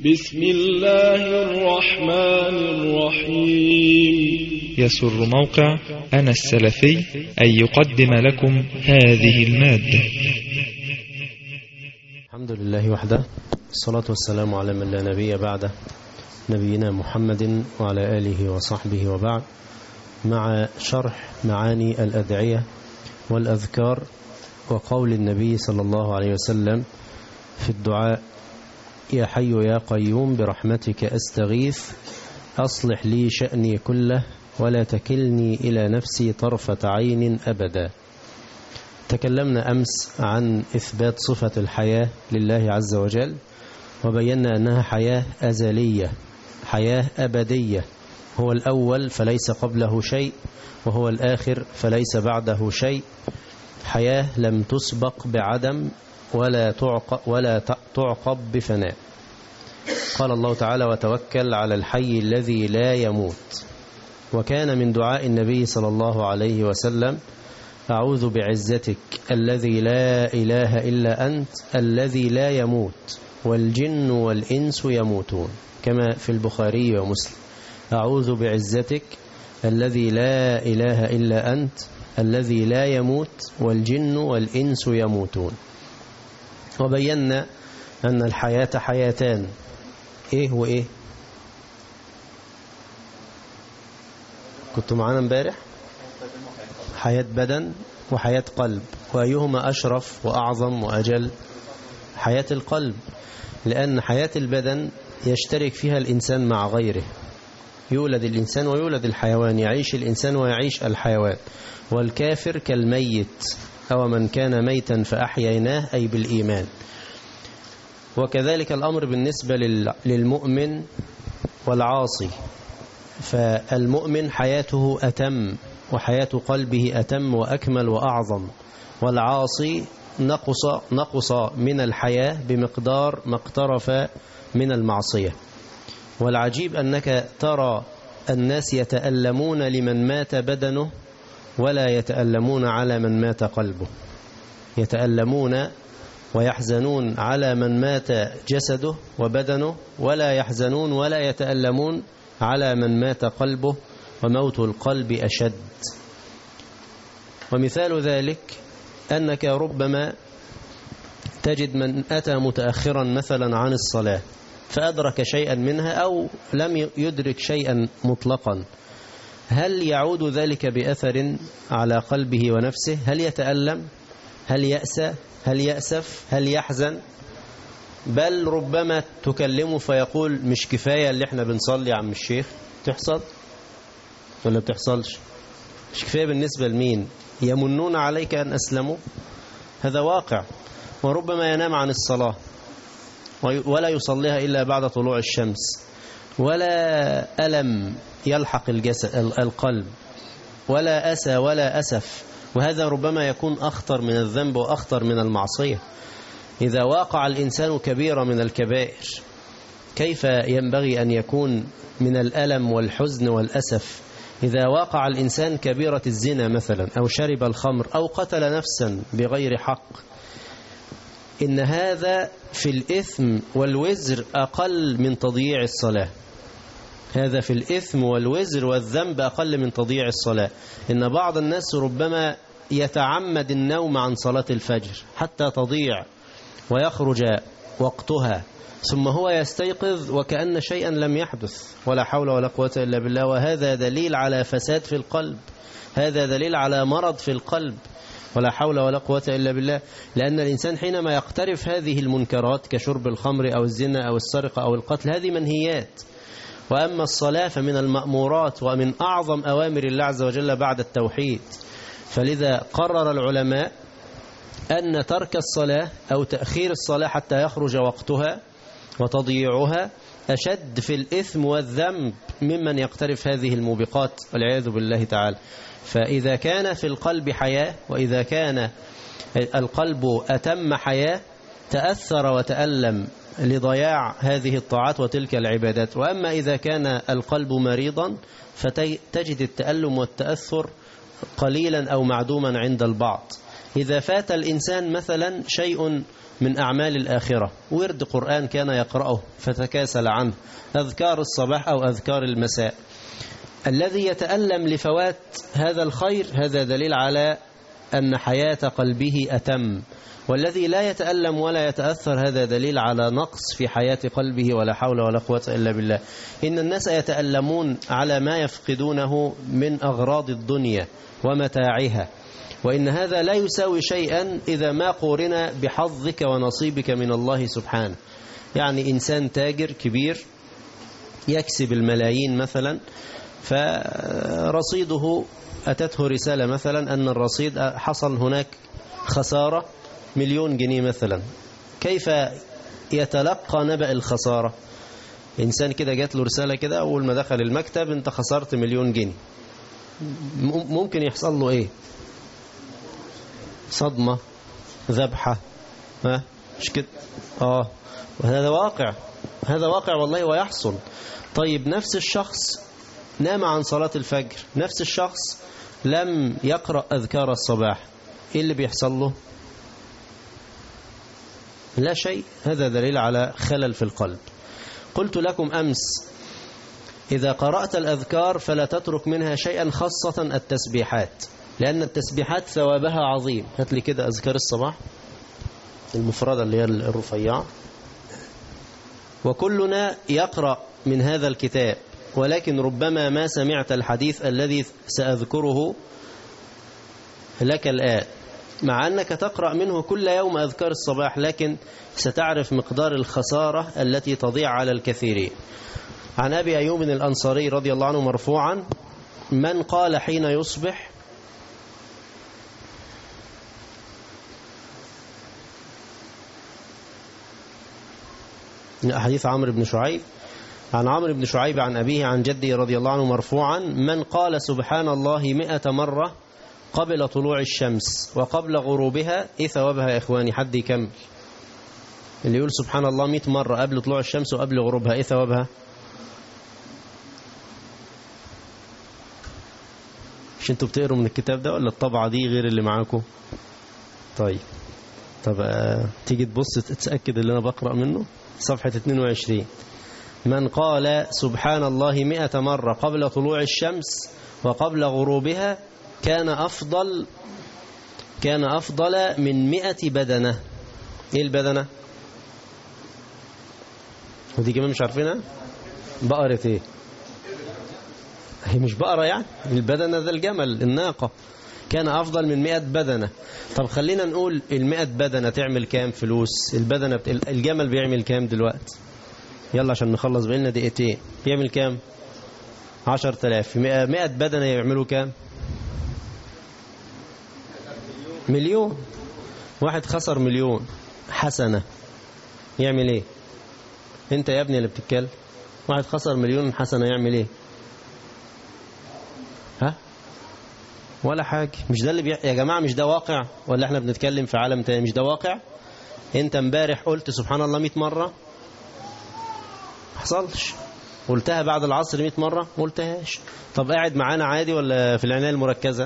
بسم الله الرحمن الرحيم. يسر موقع أنا السلفي أن يقدم لكم هذه المادة. الحمد لله وحده، الصلاة والسلام على من لا نبي بعده، نبينا محمد وعلى آله وصحبه وبعد، مع شرح معاني الأدعية والأذكار وقول النبي صلى الله عليه وسلم في الدعاء: يا حي يا قيوم برحمتك أستغيث أصلح لي شأني كله ولا تكلني إلى نفسي طرفة عين أبدا. تكلمنا أمس عن إثبات صفة الحياة لله عز وجل، وبينا أنها حياة أزلية، حياة أبدية، هو الأول فليس قبله شيء، وهو الآخر فليس بعده شيء، حياة لم تسبق بعدم ولا تعقب بفناء. قال الله تعالى: وتوكل على الحي الذي لا يموت. وكان من دعاء النبي صلى الله عليه وسلم: أعوذ بعزتك الذي لا إله إلا أنت الذي لا يموت والجن والإنس يموتون، كما في البخاري ومسلم: أعوذ بعزتك الذي لا إله إلا أنت الذي لا يموت والجن والإنس يموتون. وبينا أن الحياة حياتان، إيه وإيه؟ كنتوا معانا امبارح؟ حياة بدن وحياة قلب، وأيهما أشرف وأعظم وأجل؟ حياة القلب، لأن حياة البدن يشترك فيها الإنسان مع غيره، يولد الإنسان ويولد الحيوان، يعيش الإنسان ويعيش الحيوان. والكافر كالميت، أو من كان ميتا فأحييناه، أي بالإيمان. وكذلك الأمر بالنسبة للمؤمن والعاصي، فالمؤمن حياته أتم، وحياة قلبه أتم وأكمل وأعظم، والعاصي نقص من الحياة بمقدار ما اقترف من المعصية. والعجيب أنك ترى الناس يتألمون لمن مات بدنه ولا يتألمون على من مات قلبه، يتألمون ويحزنون على من مات جسده وبدنه، ولا يحزنون ولا يتألمون على من مات قلبه، وموت القلب أشد. ومثال ذلك أنك ربما تجد من أتى متأخرا مثلا عن الصلاة فأدرك شيئا منها أو لم يدرك شيئا مطلقا، هل يعود ذلك بأثر على قلبه ونفسه؟ هل يتألم؟ هل يأسى؟ هل يأسف؟ هل يحزن؟ بل ربما تكلمه فيقول: مش كفاية اللي احنا بنصلي يا عم الشيخ؟ تحصل ولا بتحصلش؟ مش كفاية بالنسبة لمين؟ يمنون عليك أن أسلموا، هذا واقع. وربما ينام عن الصلاة ولا يصليها إلا بعد طلوع الشمس، ولا ألم يلحق القلب، ولا أسى ولا أسف، وهذا ربما يكون أخطر من الذنب وأخطر من المعصية. إذا واقع الإنسان كبيرة من الكبائر، كيف ينبغي أن يكون من الألم والحزن والأسف؟ إذا واقع الإنسان كبيرة الزنا مثلا، أو شرب الخمر، أو قتل نفسا بغير حق، إن هذا في الإثم والوزر أقل من تضييع الصلاة. هذا في الإثم والوزر والذنب أقل من تضييع الصلاة. إن بعض الناس ربما يتعمد النوم عن صلاة الفجر حتى تضيع ويخرج وقتها، ثم هو يستيقظ وكأن شيئا لم يحدث، ولا حول ولا قوة إلا بالله. وهذا دليل على فساد في القلب، هذا دليل على مرض في القلب، ولا حول ولا قوة إلا بالله. لأن الإنسان حينما يقترف هذه المنكرات كشرب الخمر أو الزنا أو السرقة أو القتل، هذه منهيات. وأما الصلاة فمن المأمورات ومن أعظم أوامر الله عز وجل بعد التوحيد. فلذا قرر العلماء أن ترك الصلاة أو تأخير الصلاة حتى يخرج وقتها وتضييعها أشد في الإثم والذنب ممن يقترف هذه الموبقات والعياذ بالله تعالى. فإذا كان في القلب حياة، وإذا كان القلب أتم حياة، تأثر وتألم لضياع هذه الطاعات وتلك العبادات. وأما إذا كان القلب مريضا فتجد التألم والتأثر قليلا أو معدوما عند البعض. إذا فات الإنسان مثلا شيء من أعمال الآخرة، ورد قرآن كان يقرأه فتكاسل عنه، أذكار الصباح أو أذكار المساء. الذي يتألم لفوات هذا الخير هذا دليل على أن حياة قلبه أتم، والذي لا يتألم ولا يتأثر هذا دليل على نقص في حياة قلبه، ولا حول ولا قوة إلا بالله. إن الناس يتألمون على ما يفقدونه من أغراض الدنيا ومتاعها، وإن هذا لا يساوي شيئا إذا ما قورن بحظك ونصيبك من الله سبحانه. يعني إنسان تاجر كبير يكسب الملايين مثلا، فرصيده أتته رسالة مثلا أن الرصيد حصل هناك خسارة 1,000,000 جنيه مثلا. كيف يتلقى نبأ الخسارة؟ إنسان كده جات له رسالة كده أول ما دخل المكتب أنت خسرت 1,000,000 جنيه، ممكن يحصل له إيه؟ صدمة، ذبحة، مش كده؟ وهذا واقع، هذا واقع والله ويحصل. طيب نفس الشخص نام عن صلاة الفجر، نفس الشخص لم يقرأ أذكار الصباح، إيه اللي بيحصل له؟ لا شيء. هذا دليل على خلل في القلب. قلت لكم أمس إذا قرأت الأذكار فلا تترك منها شيئا، خاصة التسبيحات، لأن التسبيحات ثوابها عظيم. هات لي كده أذكار الصباح المفردة اللي هي الرفيعة. وكلنا يقرأ من هذا الكتاب، ولكن ربما ما سمعت الحديث الذي سأذكره لك الآن، مع أنك تقرأ منه كل يوم أذكار الصباح، لكن ستعرف مقدار الخسارة التي تضيع على الكثيرين. عن أبي أيوب الأنصاري رضي الله عنه مرفوعا: من قال حين يصبح حديث عمرو بن شعيب، عن عمرو بن شعيب عن أبيه عن جده رضي الله عنه مرفوعا: من قال سبحان الله 100 مرة قبل طلوع الشمس وقبل غروبها، إيه ثوابها يا إخواني؟ حد يكمل. اللي يقول سبحان الله 100 مرة قبل طلوع الشمس وقبل غروبها، إيه ثوابها؟ مش انتوا بتقروا من الكتاب ده ولا الطبعة دي غير اللي معاكم؟ طيب تيجي تبص تتأكد اللي أنا بقرأ منه. صفحة 22: من قال سبحان الله 100 مرة قبل طلوع الشمس وقبل غروبها كان أفضل من 100 بدنة. إيه البدنة؟ ودي كمان مش عارفينها؟ بقرة إيه؟ هي مش بقرة يعني، البدنة ذا الجمل، الناقة. كان أفضل من 100 بدنة. طب خلينا نقول 100 بدنة تعمل كام فلوس؟ الجمل بيعمل كام دلوقتي؟ يلا عشان نخلص بقالنا دقيقتين. بيعمل كام؟ 10,000. 100 بدنة يعملوا كام؟ 1,000,000. واحد خسر 1,000,000 حسنة يعمل ايه؟ انت يا ابني اللي بتتكلم. واحد خسر 1,000,000 حسنة يعمل ايه؟ ولا حاجة. مش ده اللي يا جماعة، مش ده واقع ولا احنا بنتكلم في عالم تاني؟ مش ده واقع؟ انت امبارح قلت سبحان الله 100 مرة؟ ما حصلش. قلتها بعد العصر 100 مرة؟ ما قلتهاش. طب قاعد معانا عادي ولا في العناية المركزة؟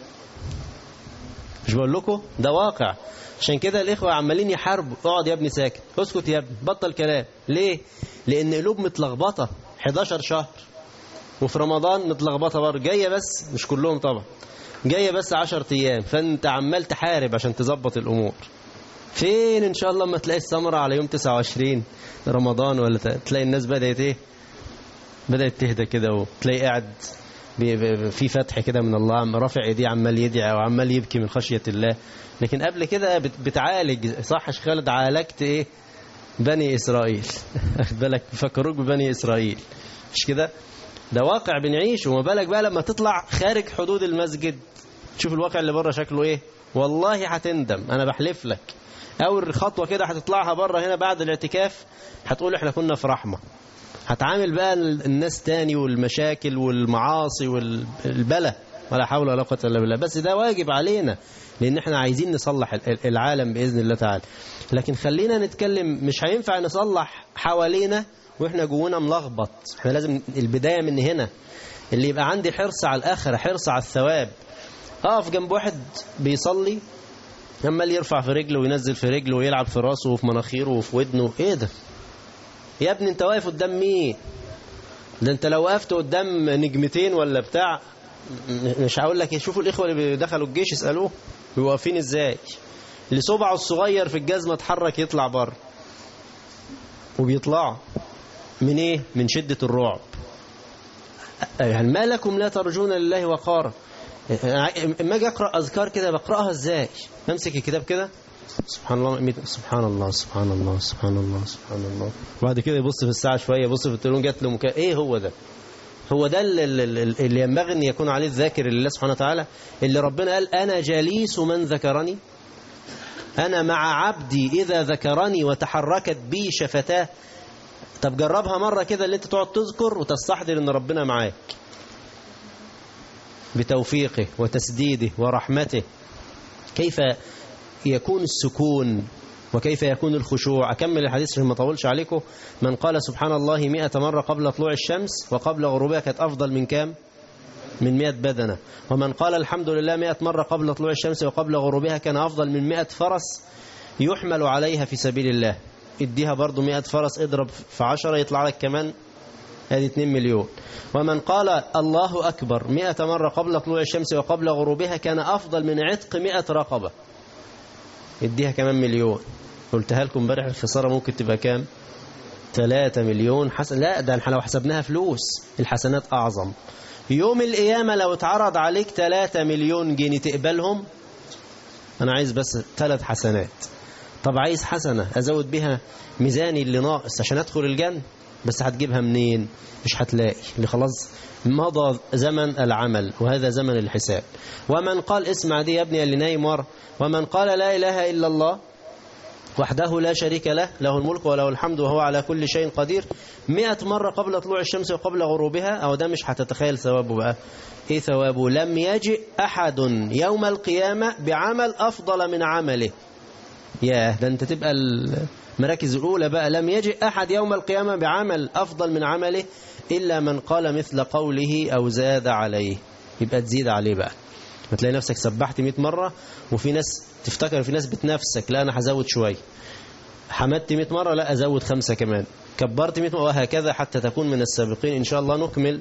مش بقول لكم ده واقع. عشان كده الإخوة عمالين يحاربوا. اقعد يا ابني ساكت، اسكت يا ابني، بطل كلام. ليه؟ لأن قلوب متلخبطة. 11 شهر وفي رمضان متلخبطة برضه، جاية بس مش كلهم طبعا، جاية بس 10 أيام، فأنت عمال تحارب عشان تظبط الأمور. فين إن شاء الله ما تلاقي الثمرة على يوم 29 رمضان، ولا تلاقي الناس بدأت تهدى كده، وتلاقي قاعد في فتح كده من الله، رافع ايديه عمال يدعي او عمال يبكي من خشية الله. لكن قبل كده بتعالج. صح يا شيخ خالد؟ عالجت ايه؟ بني إسرائيل. اخد بالك؟ بيفكروك ببني إسرائيل، مش كده؟ ده واقع بنعيش. وما بالك بقى لما تطلع خارج حدود المسجد، تشوف الواقع اللي بره شكله ايه. والله هتندم، انا بحلف لك. اول خطوة كده هتطلعها بره هنا بعد الاعتكاف، هتقول احنا كنا في رحمة. هتعامل بقى الناس تاني، والمشاكل والمعاصي والبلاء، ولا حول ولا قوة الا بالله. بس ده واجب علينا، لان احنا عايزين نصلح العالم بإذن الله تعالى. لكن خلينا نتكلم، مش هينفع نصلح حوالينا واحنا جوانا ملخبط. احنا لازم البداية من هنا. اللي يبقى عندي حرص على الآخرة، حرص على الثواب، اقف جنب واحد بيصلي عمال يرفع في رجله وينزل في رجله ويلعب في راسه وفي مناخيره وفي ودنه. ايه ده يا ابني؟ انت واقف قدام مين؟ ده انت لو وقفت قدام نجمتين ولا بتاع مش هقول لك. شوفوا الاخوه اللي دخلوا الجيش اسالوه واقفين ازاي، اللي صبعه الصغير في الجزمه اتحرك يطلع بره، وبيطلعوا من ايه؟ من شده الرعب. يعني ما لكم لا ترجون لله وقارا. اما اجي اقرا اذكار كده بقراها ازاي؟ امسك الكتاب كده سبحان الله سبحان الله سبحان الله سبحان الله سبحان الله، وبعد كده يبص في الساعه شويه، يبص في التليفون جات له ايه هو ده؟ هو ده اللي ينبغي ان يكون عليه الذاكر لله سبحانه وتعالى، اللي ربنا قال انا جليس من ذكرني، انا مع عبدي اذا ذكرني وتحركت بي شفتاه. طب جربها مره كده، اللي انت تقعد تذكر وتستحضر ان ربنا معاك بتوفيقه وتسديده ورحمته، كيف يكون السكون وكيف يكون الخشوع. أكمل الحديث عشان ما اطولش عليكم. من قال سبحان الله 100 مرة قبل طلوع الشمس وقبل غروبها كانت أفضل من كام؟ من 100 بدنة. ومن قال الحمد لله 100 مرة قبل طلوع الشمس وقبل غروبها كان أفضل من 100 فرس يحمل عليها في سبيل الله. اديها برضو 100 فرس، اضرب في 10 يطلع لك كمان هذه 2 مليون. ومن قال الله أكبر 100 مرة قبل طلوع الشمس وقبل غروبها كان أفضل من عتق 100 رقبة، اديها كمان مليون. قلتها لكم امبارح الخسارة ممكن تبقى كام؟ 3 مليون حسن. لا ده لو حسبناها فلوس الحسنات أعظم. يوم القيامة لو اتعرض عليك 3 مليون جنيه تقبلهم؟ أنا عايز بس 3 حسنات. طب عايز حسنة أزود بها ميزاني اللي ناقص عشان أدخل الجنة، بس هتجيبها منين؟ مش هتلاقي، اللي خلاص مضى زمن العمل وهذا زمن الحساب. ومن قال، اسمع دي يا ابني اللي نايم ورا، ومن قال لا إله إلا الله وحده لا شريك له له الملك وله الحمد وهو على كل شيء قدير 100 مرة قبل طلوع الشمس وقبل غروبها، أو ده مش هتتخيل ثوابه بقى. إيه ثوابه؟ لم يجئ أحد يوم القيامة بعمل أفضل من عمله. ياه، ده أنت تبقى المراكز الأولى بقى. لم يجئ أحد يوم القيامة بعمل أفضل من عمله إلا من قال مثل قوله أو زاد عليه. يبقى تزيد عليه بقى، ما تلاقي نفسك سبحت 100 مرة وفي ناس تفتكر، في ناس بتنافسك، لا أنا هزود شوية. حمدت 100 مرة، لا أزود 5 كمان. كبرت 100 مرة، وهكذا حتى تكون من السابقين. إن شاء الله نكمل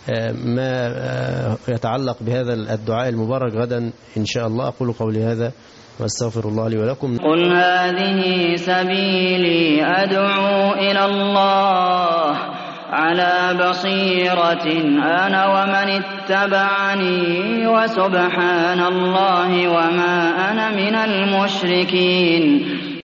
ما يتعلق بهذا الدعاء المبارك غدا إن شاء الله. أقول قولي هذا واستغفر الله لي ولكم. قل هذه سبيلي أدعو إلى الله على بصيرة أنا ومن اتبعني وسبحان الله وما أنا من المشركين.